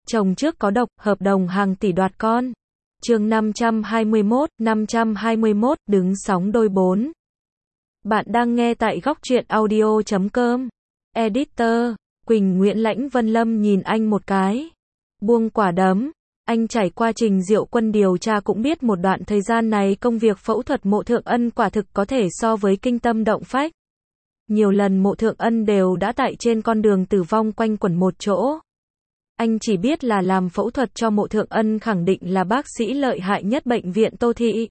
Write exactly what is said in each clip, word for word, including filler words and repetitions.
Chồng trước có độc, hợp đồng hàng tỷ đoạt con. Chương năm trăm hai mươi mốt, năm trăm hai mươi mốt, đứng sóng đôi bốn. Bạn đang nghe tại góc truyện audio chấm com. Editor, Quỳnh Nguyễn. Lãnh Vân Lâm nhìn anh một cái. Buông quả đấm. Anh trải qua Trình Diệu Quân điều tra cũng biết một đoạn thời gian này công việc phẫu thuật Mộ Thượng Ân quả thực có thể so với kinh tâm động phách. Nhiều lần Mộ Thượng Ân đều đã tại trên con đường tử vong quanh quẩn một chỗ. Anh chỉ biết là làm phẫu thuật cho Mộ Thượng Ân khẳng định là bác sĩ lợi hại nhất bệnh viện Tô Thị.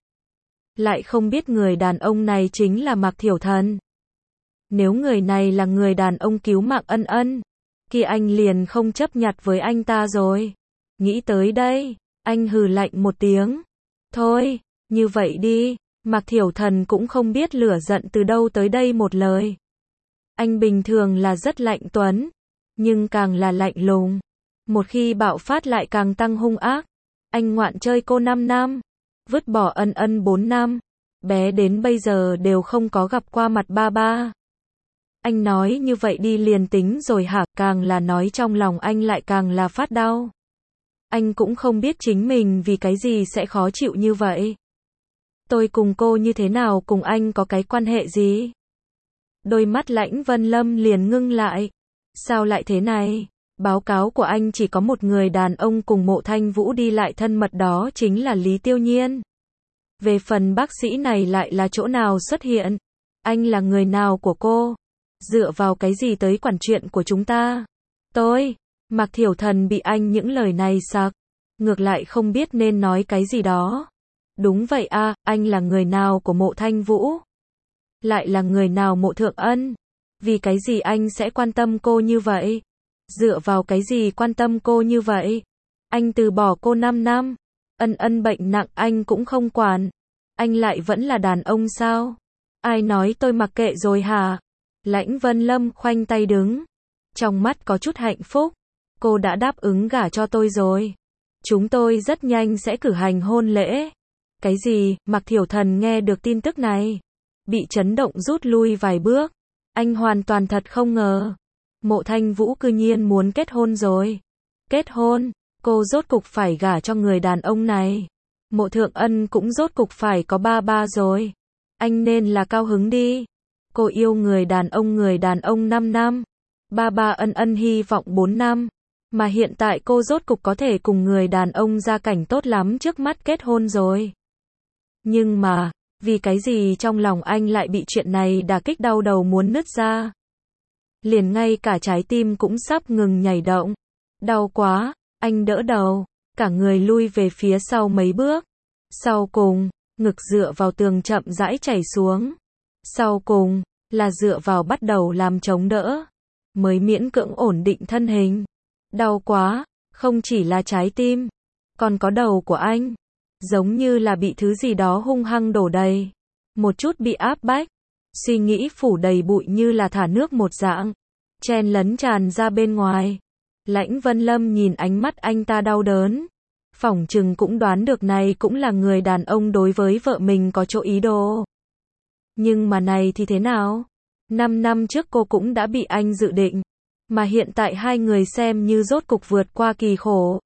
Lại không biết người đàn ông này chính là Mạc Thiểu Thần. Nếu người này là người đàn ông cứu mạng Ân Ân, kia anh liền không chấp nhặt với anh ta rồi. Nghĩ tới đây, anh hừ lạnh một tiếng. Thôi, như vậy đi. Mạc Thiểu Thần cũng không biết lửa giận từ đâu tới đây một lời. Anh bình thường là rất lạnh tuấn, nhưng càng là lạnh lùng. Một khi bạo phát lại càng tăng hung ác. Anh ngoạn chơi cô năm năm, vứt bỏ Ân Ân bốn năm, bé đến bây giờ đều không có gặp qua mặt ba ba. Anh nói như vậy đi liền tính rồi hả? Càng là nói trong lòng anh lại càng là phát đau. Anh cũng không biết chính mình vì cái gì sẽ khó chịu như vậy. Tôi cùng cô như thế nào, cùng anh có cái quan hệ gì? Đôi mắt Lãnh Vân Lâm liền ngưng lại. Sao lại thế này? Báo cáo của anh chỉ có một người đàn ông cùng Mộ Thanh Vũ đi lại thân mật, đó chính là Lý Tiêu Nhiên. Về phần bác sĩ này lại là chỗ nào xuất hiện? Anh là người nào của cô? Dựa vào cái gì tới quản chuyện của chúng ta? Tôi, Mạc Thiểu Thần bị anh những lời này sặc, ngược lại không biết nên nói cái gì đó. Đúng vậy a, anh là người nào của Mộ Thanh Vũ? Lại là người nào Mộ Thượng Ân? Vì cái gì anh sẽ quan tâm cô như vậy? Dựa vào cái gì quan tâm cô như vậy? Anh từ bỏ cô năm năm, Ân Ân bệnh nặng anh cũng không quản. Anh lại vẫn là đàn ông sao? Ai nói tôi mặc kệ rồi hả? Lãnh Vân Lâm khoanh tay đứng, trong mắt có chút hạnh phúc. Cô đã đáp ứng gả cho tôi rồi. Chúng tôi rất nhanh sẽ cử hành hôn lễ. Cái gì? Mạc Thiểu Thần nghe được tin tức này, bị chấn động rút lui vài bước. Anh hoàn toàn thật không ngờ. Mộ Thanh Vũ cư nhiên muốn kết hôn rồi. Kết hôn? Cô rốt cục phải gả cho người đàn ông này. Mộ Thượng Ân cũng rốt cục phải có ba ba rồi. Anh nên là cao hứng đi. Cô yêu người đàn ông người đàn ông năm năm. Ba ba Ân Ân hy vọng bốn năm. Mà hiện tại cô rốt cục có thể cùng người đàn ông gia cảnh tốt lắm trước mắt kết hôn rồi. Nhưng mà, vì cái gì trong lòng anh lại bị chuyện này đả kích đau đầu muốn nứt ra. Liền ngay cả trái tim cũng sắp ngừng nhảy động. Đau quá, anh đỡ đầu, cả người lui về phía sau mấy bước. Sau cùng, ngực dựa vào tường chậm rãi chảy xuống. Sau cùng, là dựa vào bắt đầu làm chống đỡ, mới miễn cưỡng ổn định thân hình. Đau quá, không chỉ là trái tim, còn có đầu của anh. Giống như là bị thứ gì đó hung hăng đổ đầy. Một chút bị áp bách. Suy nghĩ phủ đầy bụi như là thả nước một dạng, chen lấn tràn ra bên ngoài. Lãnh Vân Lâm nhìn ánh mắt anh ta đau đớn. Phỏng chừng cũng đoán được này cũng là người đàn ông đối với vợ mình có chỗ ý đồ. Nhưng mà này thì thế nào? Năm năm trước cô cũng đã bị anh dự định. Mà hiện tại hai người xem như rốt cục vượt qua kỳ khổ.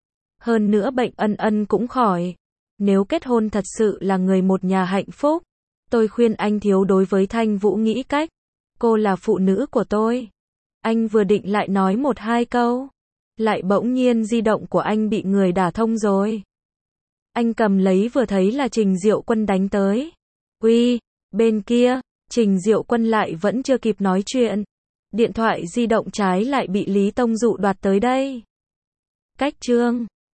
Hơn nữa bệnh Ân Ân cũng khỏi. Nếu kết hôn thật sự là người một nhà hạnh phúc, tôi khuyên anh thiếu đối với Thanh Vũ nghĩ cách. Cô là phụ nữ của tôi. Anh vừa định lại nói một hai câu, lại bỗng nhiên di động của anh bị người đả thông rồi. Anh cầm lấy vừa thấy là Trình Diệu Quân đánh tới. Uy, bên kia, Trình Diệu Quân lại vẫn chưa kịp nói chuyện. Điện thoại di động trái lại bị Lý Tông Dụ đoạt tới đây. Cách chương